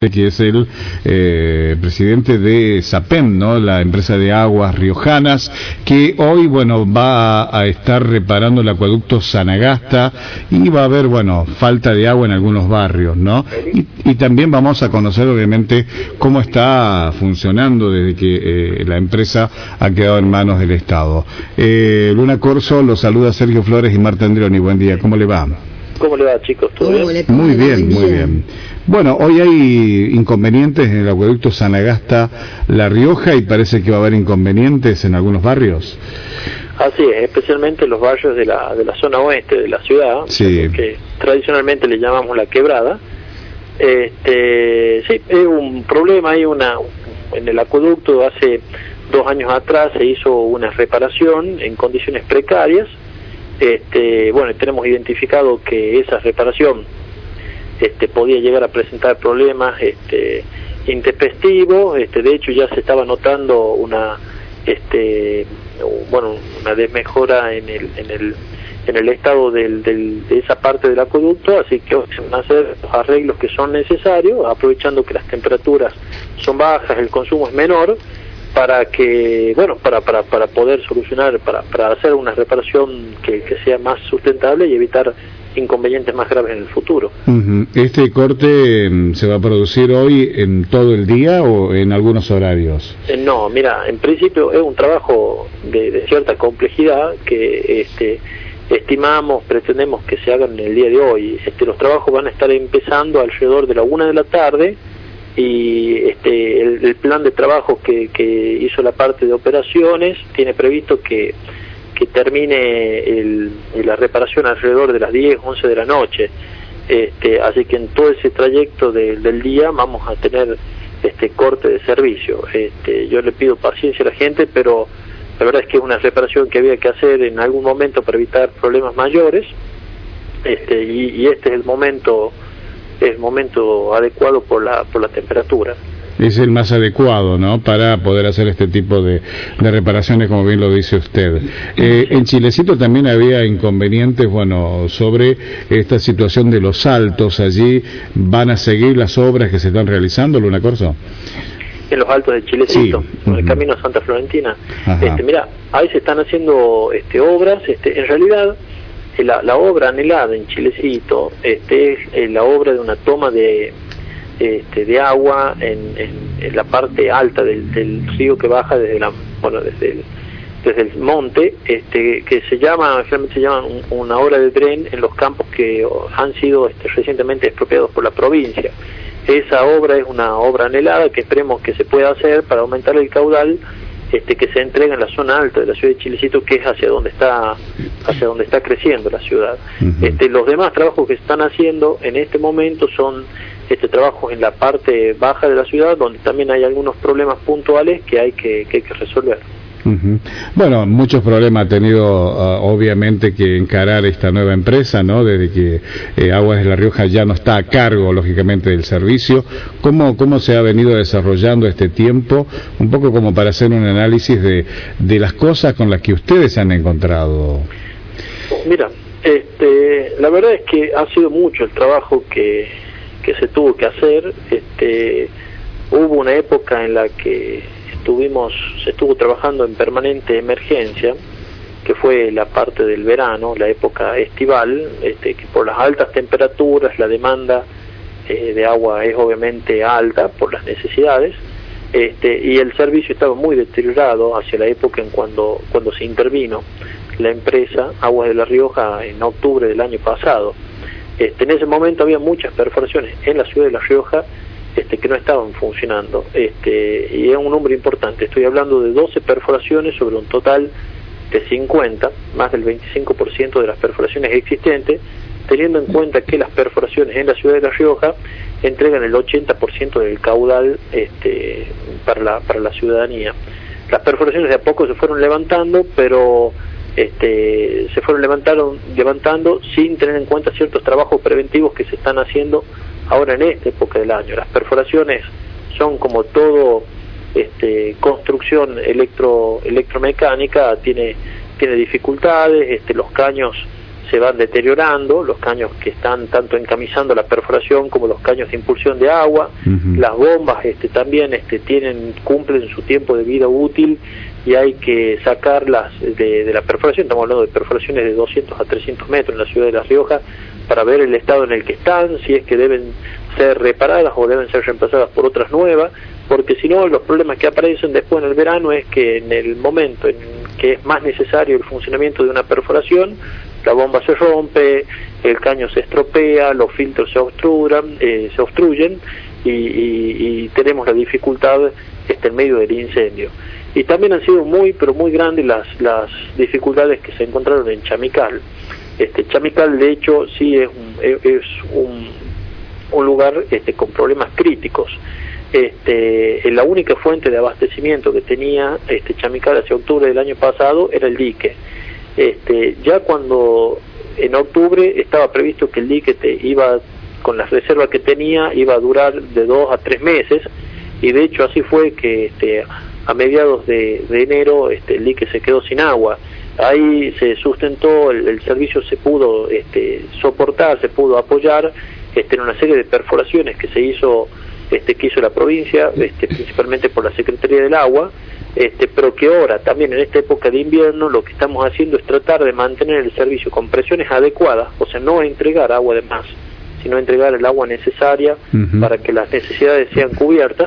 que es el presidente de SAPEM, ¿no? La empresa de aguas riojanas, que hoy, bueno, va a estar reparando el acueducto Sanagasta y va a haber, bueno, falta de agua en algunos barrios, ¿no? Y también vamos a conocer, obviamente, cómo está funcionando desde que la empresa ha quedado en manos del Estado. Luna Corso, los saluda Sergio Flores y Marta Andrioni. Buen día, ¿cómo le va? ¿Cómo le va, chicos? ¿Todo bien? Muy bien, muy bien. Bueno, hoy hay inconvenientes en el acueducto Sanagasta-La Rioja y parece que va a haber inconvenientes en algunos barrios. Así es, especialmente en los barrios de la zona oeste de la ciudad, sí, que tradicionalmente le llamamos la quebrada. Sí, es un problema, hay en el acueducto hace 2 años atrás se hizo una reparación en condiciones precarias. Bueno, tenemos identificado que esa reparación podía llegar a presentar problemas intempestivos. De hecho ya se estaba notando una desmejora en el estado de esa parte del acueducto, así que se van a hacer los arreglos que son necesarios, aprovechando que las temperaturas son bajas, el consumo es menor, para que, bueno, para poder solucionar, para hacer una reparación que sea más sustentable y evitar inconvenientes más graves en el futuro. ¿Este corte se va a producir hoy en todo el día o en algunos horarios? No, mira, en principio es un trabajo de cierta complejidad que pretendemos que se hagan en el día de hoy. Los trabajos van a estar empezando alrededor de la 1 de la tarde y el plan de trabajo que hizo la parte de operaciones tiene previsto que termine la reparación alrededor de las 10, 11 de la noche. Así que en todo ese trayecto del día vamos a tener corte de servicio. Yo le pido paciencia a la gente, pero la verdad es que es una reparación que había que hacer en algún momento para evitar problemas mayores, y este es el momento adecuado por la temperatura. Es el más adecuado, ¿no?, para poder hacer este tipo de reparaciones, como bien lo dice usted. En Chilecito también había inconvenientes, bueno, sobre esta situación de los altos. Allí van a seguir las obras que se están realizando, Luna Corso. En los altos de Chilecito, sí, en el camino a Santa Florentina. Mira, ahí se están haciendo obras. En realidad la obra anhelada en Chilecito es la obra de una toma de agua en la parte alta del río que baja desde el monte, que realmente se llama una obra de dren en los campos que han sido recientemente expropiados por la provincia. Esa obra es una obra anhelada que esperemos que se pueda hacer para aumentar el caudal que se entrega en la zona alta de la ciudad de Chilecito, que es hacia donde está creciendo la ciudad. Los demás trabajos que se están haciendo en este momento son trabajos en la parte baja de la ciudad, donde también hay algunos problemas puntuales que hay que resolver. Bueno, muchos problemas ha tenido obviamente que encarar esta nueva empresa, ¿no? Desde que Aguas de La Rioja ya no está a cargo, lógicamente, del servicio. ¿Cómo se ha venido desarrollando este tiempo? Un poco como para hacer un análisis de las cosas con las que ustedes han encontrado. Mira, la verdad es que ha sido mucho el trabajo que se tuvo que hacer. Hubo una época en la que se estuvo trabajando en permanente emergencia, que fue la parte del verano, la época estival, que por las altas temperaturas la demanda de agua es obviamente alta por las necesidades, y el servicio estaba muy deteriorado hacia la época cuando se intervino la empresa Aguas de La Rioja en octubre del año pasado. En ese momento había muchas perforaciones en la ciudad de La Rioja que no estaban funcionando, y es un número importante. Estoy hablando de 12 perforaciones sobre un total de 50, más del 25% de las perforaciones existentes, teniendo en cuenta que las perforaciones en la ciudad de La Rioja entregan el 80% del caudal para la ciudadanía. Las perforaciones de a poco se fueron levantando, pero se fueron levantando sin tener en cuenta ciertos trabajos preventivos que se están haciendo ahora en esta época del año. Las perforaciones son, como todo construcción electromecánica, tiene dificultades. Los caños se van deteriorando, los caños que están tanto encamisando la perforación como los caños de impulsión de agua, las bombas también cumplen su tiempo de vida útil y hay que sacarlas de la perforación. Estamos hablando de perforaciones de 200 a 300 metros en la ciudad de La Rioja, para ver el estado en el que están, si es que deben ser reparadas o deben ser reemplazadas por otras nuevas, porque si no, los problemas que aparecen después en el verano es que en el momento en que es más necesario el funcionamiento de una perforación, la bomba se rompe, el caño se estropea, los filtros se obstruyen y tenemos la dificultad en medio del incendio. Y también han sido pero muy grandes las dificultades que se encontraron en Chamical. Chamical, de hecho, sí es un lugar con problemas críticos. La única fuente de abastecimiento que tenía Chamical hacia octubre del año pasado era el dique. Ya cuando en octubre estaba previsto que el dique con las reservas que tenía, iba a durar de 2 a 3 meses, y de hecho así fue que a mediados de enero el dique se quedó sin agua. Ahí se sustentó, el servicio se pudo soportar, se pudo apoyar en una serie de perforaciones que hizo la provincia, principalmente por la Secretaría del Agua, pero que ahora también en esta época de invierno lo que estamos haciendo es tratar de mantener el servicio con presiones adecuadas, o sea, no entregar agua de más, sino entregar el agua necesaria para que las necesidades sean cubiertas,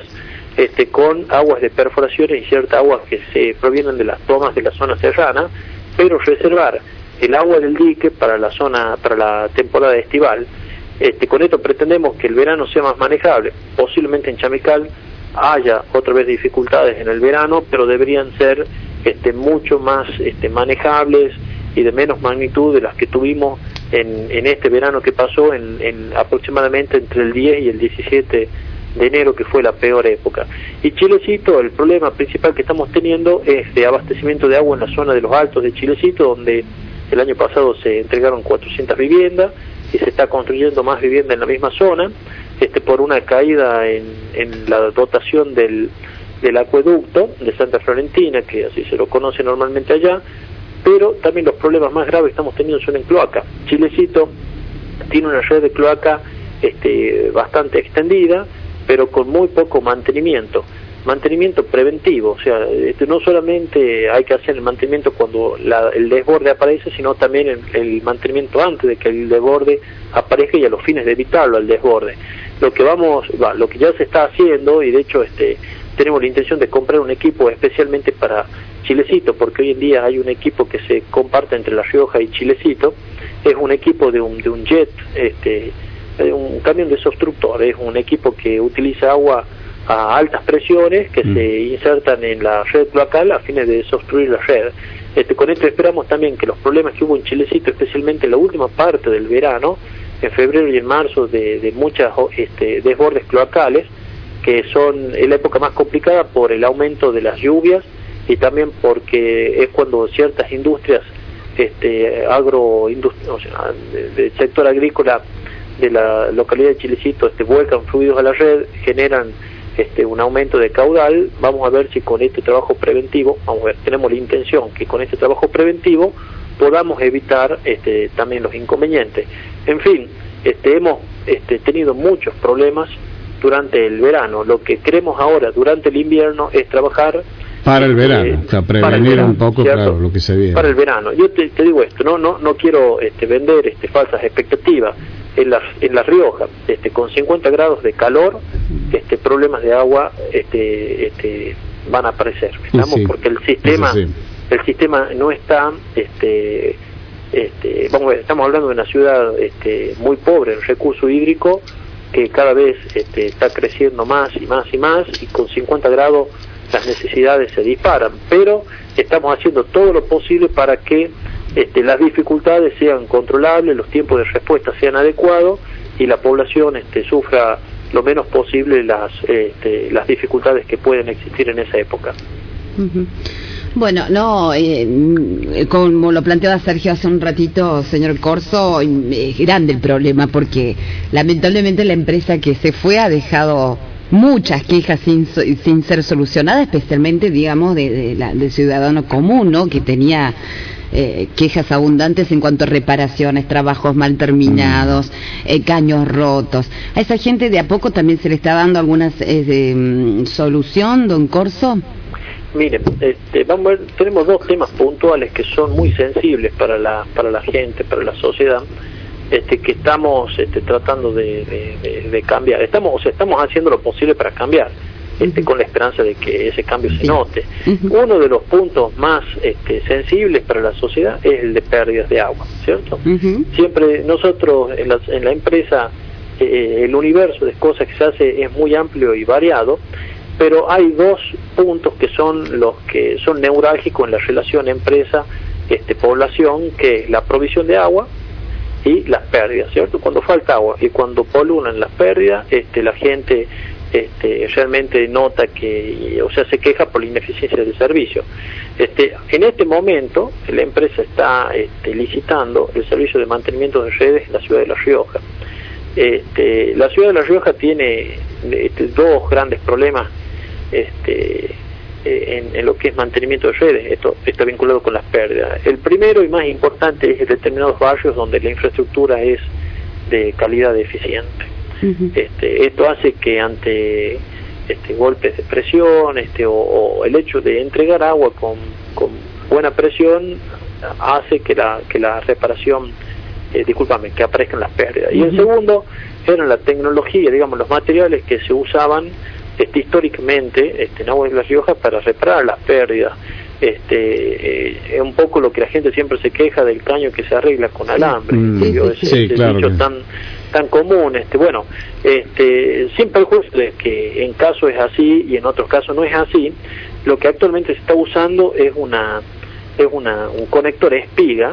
con aguas de perforaciones y ciertas aguas que se provienen de las tomas de la zona serrana, pero reservar el agua del dique para la temporada estival. Con esto pretendemos que el verano sea más manejable. Posiblemente en Chamical haya otra vez dificultades en el verano, pero deberían ser mucho más manejables y de menos magnitud de las que tuvimos en este verano que pasó en aproximadamente entre el 10 y el 17 de enero, que fue la peor época. Y Chilecito, el problema principal que estamos teniendo es de abastecimiento de agua en la zona de los Altos de Chilecito, donde el año pasado se entregaron 400 viviendas y se está construyendo más vivienda en la misma zona, por una caída en la dotación del acueducto de Santa Florentina, que así se lo conoce normalmente allá, pero también los problemas más graves que estamos teniendo son en cloaca. Chilecito tiene una red de cloaca bastante extendida, pero con muy poco mantenimiento preventivo, o sea, no solamente hay que hacer el mantenimiento cuando el desborde aparece, sino también el mantenimiento antes de que el desborde aparezca y a los fines de evitarlo al desborde. Lo que ya se está haciendo, y de hecho tenemos la intención de comprar un equipo especialmente para Chilecito, porque hoy en día hay un equipo que se comparte entre La Rioja y Chilecito, es un equipo de un jet, un camión desobstructor, es un equipo que utiliza agua a altas presiones que se insertan en la red cloacal a fines de desobstruir la red. Con esto esperamos también que los problemas que hubo en Chilecito, especialmente en la última parte del verano, en febrero y en marzo, de muchas desbordes cloacales, que son en la época más complicada por el aumento de las lluvias y también porque es cuando ciertas industrias del sector agrícola de la localidad de Chilecito vuelcan fluidos a la red, generan un aumento de caudal. Vamos a ver si con este trabajo preventivo, tenemos la intención que con este trabajo preventivo podamos evitar también los inconvenientes. En fin, hemos tenido muchos problemas durante el verano. Lo que queremos ahora durante el invierno es trabajar para el verano, o sea, prevenir un poco, claro, lo que se viene. Para el verano. Yo te digo esto, no quiero vender falsas expectativas. En La Rioja, con 50 grados de calor, problemas de agua van a aparecer, ¿estamos? Porque el sistema no está, estamos hablando de una ciudad muy pobre en recurso hídrico, que cada vez está creciendo más y más y más, y con 50 grados las necesidades se disparan, pero estamos haciendo todo lo posible para que las dificultades sean controlables, los tiempos de respuesta sean adecuados y la población sufra lo menos posible las dificultades que pueden existir en esa época. Bueno, como lo planteaba Sergio hace un ratito, señor Corso, es grande el problema porque lamentablemente la empresa que se fue ha dejado muchas quejas sin ser solucionadas, especialmente, digamos, del ciudadano común, ¿no? Que tenía quejas abundantes en cuanto a reparaciones, trabajos mal terminados, caños rotos. ¿A esa gente de a poco también se le está dando alguna solución, don Corso? Miren, vamos a ver, tenemos dos temas puntuales que son muy sensibles para la gente, para la sociedad, que estamos tratando de cambiar. Estamos haciendo lo posible para cambiar, con la esperanza de que ese cambio se note. Uno de los puntos más sensibles para la sociedad es el de pérdidas de agua, ¿cierto? Siempre nosotros en la empresa, el universo de cosas que se hace es muy amplio y variado, pero hay dos puntos que son los que son neurálgicos en la relación empresa-población, que es la provisión de agua y las pérdidas, ¿cierto? Cuando falta agua y cuando polulan las pérdidas, la gente realmente nota se queja por la ineficiencia del servicio. En este momento la empresa está licitando el servicio de mantenimiento de redes en la ciudad de La Rioja. La ciudad de La Rioja tiene dos grandes problemas en lo que es mantenimiento de redes. Esto está vinculado con las pérdidas. El primero y más importante es en determinados barrios donde la infraestructura es de calidad deficiente. Esto hace que ante golpes de presión o el hecho de entregar agua con buena presión hace que la reparación que aparezcan las pérdidas. Y el segundo era la tecnología, digamos, los materiales que se usaban históricamente en Aguas de La Rioja para reparar las pérdidas. Es un poco lo que la gente siempre se queja del caño que se arregla con alambre. Ese dicho tan común. Sin perjuicio de que en casos es así y en otros casos no es así, lo que actualmente se está usando es un conector espiga,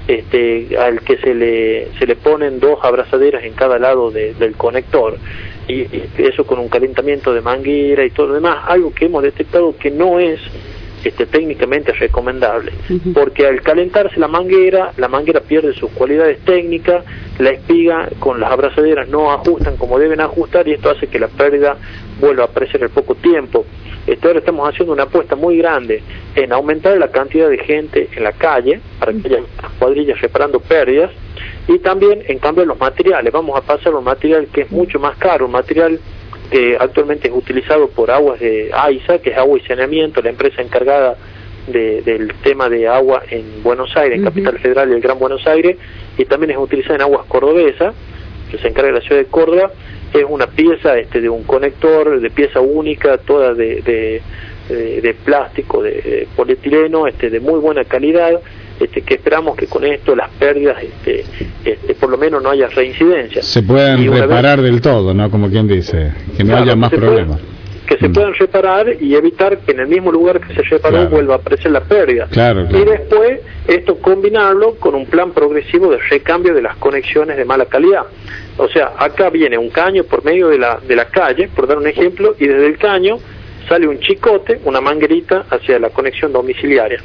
al que se le ponen dos abrazaderas en cada lado del conector, y eso con un calentamiento de manguera y todo lo demás, algo que hemos detectado que no es técnicamente recomendable, porque al calentarse la manguera pierde sus cualidades técnicas, la espiga con las abrazaderas no ajustan como deben ajustar y esto hace que la pérdida vuelva a aparecer en poco tiempo. Ahora estamos haciendo una apuesta muy grande en aumentar la cantidad de gente en la calle para que haya cuadrillas reparando pérdidas, y también en cambio los materiales. Vamos a pasar a un material que es mucho más caro, un material que actualmente es utilizado por Aguas de AISA, que es Agua y Saneamiento, la empresa encargada del tema de agua en Buenos Aires, en Capital Federal y el Gran Buenos Aires, y también es utilizada en Aguas Cordobesa, que se encarga de la ciudad de Córdoba. Es una pieza de un conector, de pieza única, toda de plástico, de polietileno, de muy buena calidad, que esperamos que con esto las pérdidas por lo menos no haya reincidencia. Se puedan reparar del todo, ¿no? Como quien dice, que no haya más problemas. Que se puedan reparar y evitar que en el mismo lugar que se reparó vuelva a aparecer la pérdida. Y después esto combinarlo con un plan progresivo de recambio de las conexiones de mala calidad. O sea, acá viene un caño por medio de la calle, por dar un ejemplo, y desde el caño sale un chicote, una manguerita hacia la conexión domiciliaria.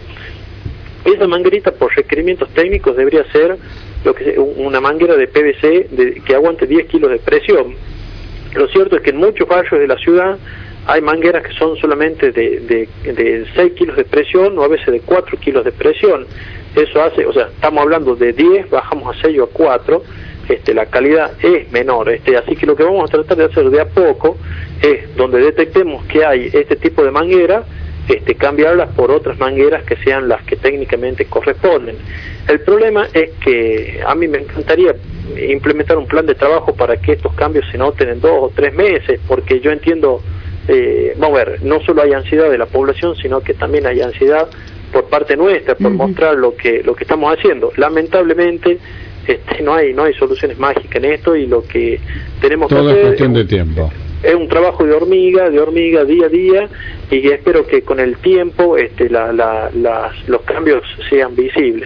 Esa manguerita, por requerimientos técnicos, debería ser una manguera de PVC que aguante 10 kilos de presión. Lo cierto es que en muchos barrios de la ciudad hay mangueras que son solamente de 6 kilos de presión o a veces de 4 kilos de presión. Eso hace, estamos hablando de 10, bajamos a 6 o a 4, la calidad es menor. Así que lo que vamos a tratar de hacer de a poco es, donde detectemos que hay este tipo de manguera, cambiarlas por otras mangueras que sean las que técnicamente corresponden. El problema es que a mí me encantaría implementar un plan de trabajo para que estos cambios se noten en 2 o 3 meses, porque yo entiendo, vamos a ver, no solo hay ansiedad de la población, sino que también hay ansiedad por parte nuestra, por mostrar lo que estamos haciendo. Lamentablemente no hay soluciones mágicas en esto, y lo que tenemos que hacer es cuestión de tiempo. Es un trabajo de hormiga día a día, y espero que con el tiempo los cambios sean visibles.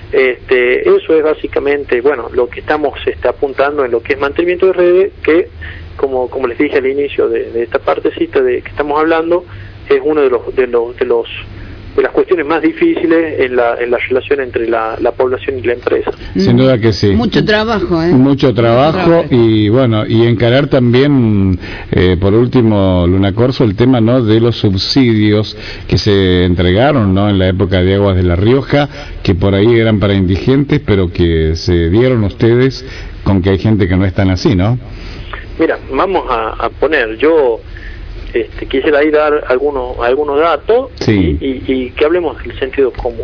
Eso es básicamente, lo que estamos apuntando en lo que es mantenimiento de redes, que como les dije al inicio de esta partecita que estamos hablando, es uno de los las cuestiones más difíciles en la relación entre la población y la empresa. Sin duda que sí. Mucho trabajo, Mucho trabajo y bueno, y encarar también, por último, Luna Corso, el tema, ¿no?, de los subsidios que se entregaron, ¿no?, en la época de Aguas de La Rioja, que por ahí eran para indigentes, pero que se dieron ustedes con que hay gente que no es tan así, ¿no? Mira, vamos a poner, yo quisiera ahí dar algunos datos, sí, y que hablemos del sentido común.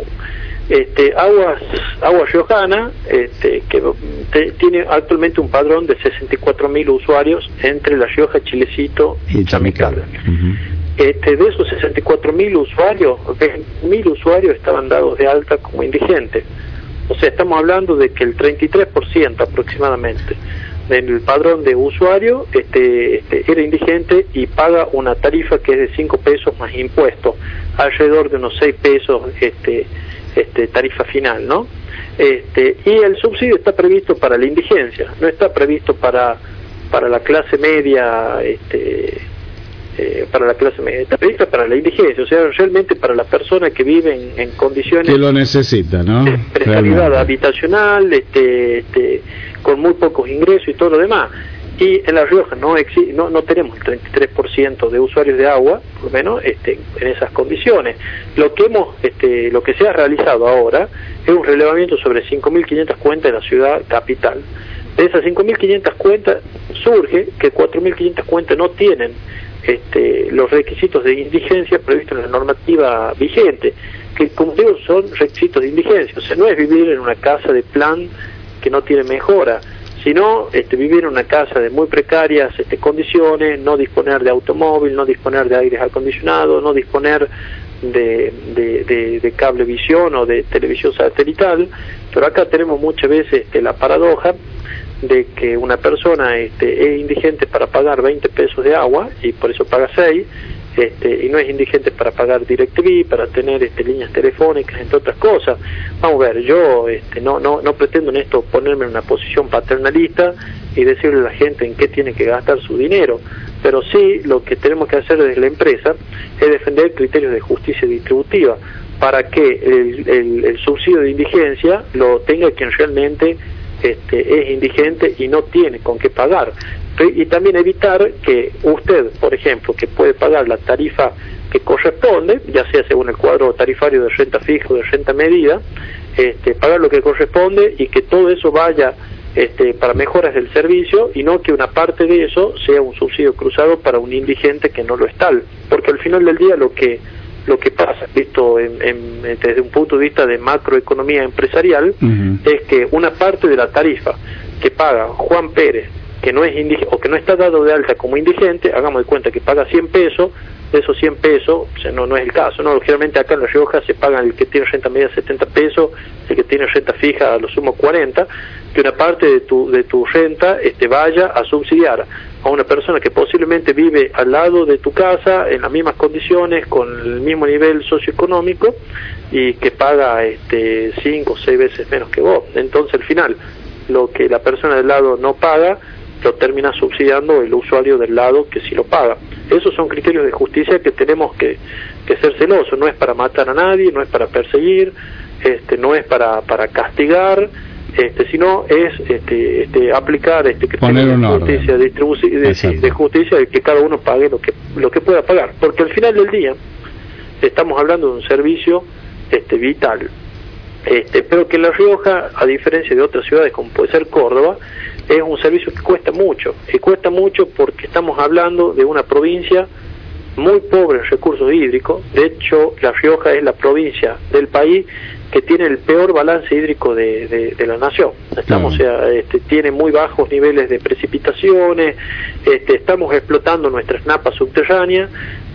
Aguas Riojana, que tiene actualmente un padrón de 64.000 usuarios entre La Rioja, Chilecito y Chamical. De esos 64.000 usuarios, 20.000 usuarios estaban dados de alta como indigentes. O sea, estamos hablando de que el 33% aproximadamente del padrón de usuario era indigente y paga una tarifa que es de 5 pesos más impuestos, alrededor de unos 6 pesos tarifa final, ¿no? Y el subsidio está previsto para la indigencia, no está previsto para la clase media, está previsto para la indigencia, o sea, realmente para la persona que vive en condiciones que lo necesita, ¿no?, de precariedad habitacional, con muy pocos ingresos y todo lo demás. Y en La Rioja no tenemos el 33% de usuarios de agua, por lo menos en esas condiciones. Lo que se ha realizado ahora es un relevamiento sobre 5.500 cuentas de la ciudad capital. De esas 5.500 cuentas surge que 4.500 cuentas no tienen los requisitos de indigencia previstos en la normativa vigente, que como digo son requisitos de indigencia, o sea, no es vivir en una casa de plan que no tiene mejora, sino vivir en una casa de muy precarias condiciones, no disponer de automóvil, no disponer de aires acondicionados, no disponer de cablevisión o de televisión satelital. Pero acá tenemos muchas veces la paradoja de que una persona es indigente para pagar 20 pesos de agua y por eso paga 6, y no es indigente para pagar DirecTV, para tener líneas telefónicas, entre otras cosas. Vamos a ver, yo no pretendo en esto ponerme en una posición paternalista y decirle a la gente en qué tiene que gastar su dinero, pero sí lo que tenemos que hacer desde la empresa es defender criterios de justicia distributiva para que el subsidio de indigencia lo tenga quien realmente es indigente y no tiene con qué pagar. Y también evitar que usted, por ejemplo, que puede pagar la tarifa que corresponde, ya sea según el cuadro tarifario de renta fija o de renta medida, pagar lo que corresponde y que todo eso vaya para mejoras del servicio y no que una parte de eso sea un subsidio cruzado para un indigente que no lo es tal, porque al final del día lo que pasa, visto desde un punto de vista de macroeconomía empresarial, es que una parte de la tarifa que paga Juan Pérez, que no es indigente o que no está dado de alta como indigente, hagamos de cuenta que paga 100 pesos, de esos 100 pesos, o sea, no es el caso, ¿no? Generalmente acá en La Rioja se paga el que tiene renta media 70 pesos, el que tiene renta fija a lo sumo 40, que una parte de tu renta vaya a subsidiar a una persona que posiblemente vive al lado de tu casa, en las mismas condiciones, con el mismo nivel socioeconómico, y que paga 5 o 6 veces menos que vos. Entonces al final, lo que la persona del lado no paga, lo termina subsidiando el usuario del lado que sí lo paga. Esos son criterios de justicia que tenemos que ser celosos. No es para matar a nadie, no es para perseguir, no es para castigar, sino es aplicar poner justicia, de justicia, de que cada uno pague lo que pueda pagar, porque al final del día estamos hablando de un servicio vital, pero que en La Rioja, a diferencia de otras ciudades como puede ser Córdoba, es un servicio que cuesta mucho, porque estamos hablando de una provincia muy pobre en recursos hídricos. De hecho, La Rioja es la provincia del país que tiene el peor balance hídrico de la nación. O sea, tiene muy bajos niveles de precipitaciones, estamos explotando nuestras napas subterráneas,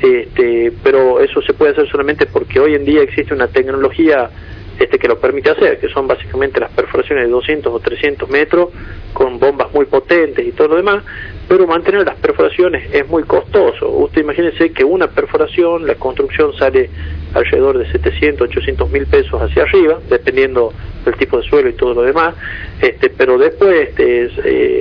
pero eso se puede hacer solamente porque hoy en día existe una tecnología que lo permite hacer, que son básicamente las perforaciones de 200 o 300 metros con bombas muy potentes y todo lo demás, pero mantener las perforaciones es muy costoso. Usted imagínese que una perforación, la construcción sale alrededor de 700, 800 mil pesos hacia arriba, dependiendo del tipo de suelo y todo lo demás, pero después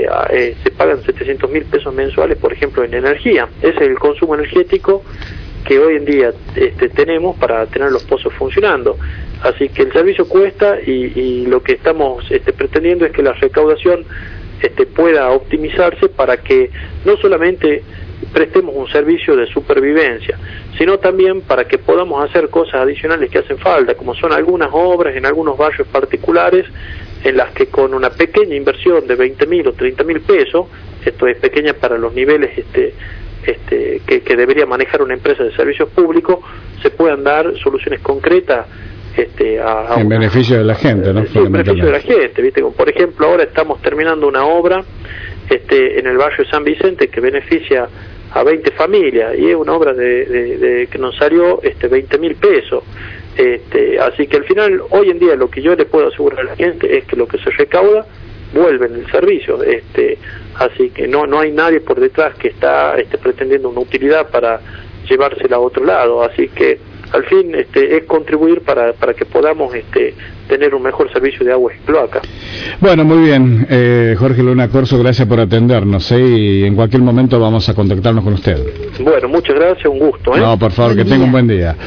se pagan 700 mil pesos mensuales, por ejemplo, en energía. Ese es el consumo energético que hoy en día tenemos para tener los pozos funcionando. Así que el servicio cuesta y lo que estamos pretendiendo es que la recaudación pueda optimizarse para que no solamente prestemos un servicio de supervivencia, sino también para que podamos hacer cosas adicionales que hacen falta, como son algunas obras en algunos barrios particulares en las que con una pequeña inversión de 20.000 o 30.000 pesos, esto es pequeña para los niveles que debería manejar una empresa de servicios públicos, se puedan dar soluciones concretas en beneficio de la gente, ¿no? Sí, en beneficio de la gente, ¿viste? Como por ejemplo, ahora estamos terminando una obra en el barrio San Vicente que beneficia a 20 familias y es una obra que nos salió 20.000 pesos. Así que al final, hoy en día, lo que yo le puedo asegurar a la gente es que lo que se recauda vuelve en el servicio. Así que no hay nadie por detrás que está pretendiendo una utilidad para llevársela a otro lado. Así que al fin es contribuir para que podamos tener un mejor servicio de agua y cloaca. Bueno, muy bien, Jorge Luna Corso, gracias por atendernos, y en cualquier momento vamos a contactarnos con usted. Bueno, muchas gracias, un gusto. No, por favor, que tenga un buen día.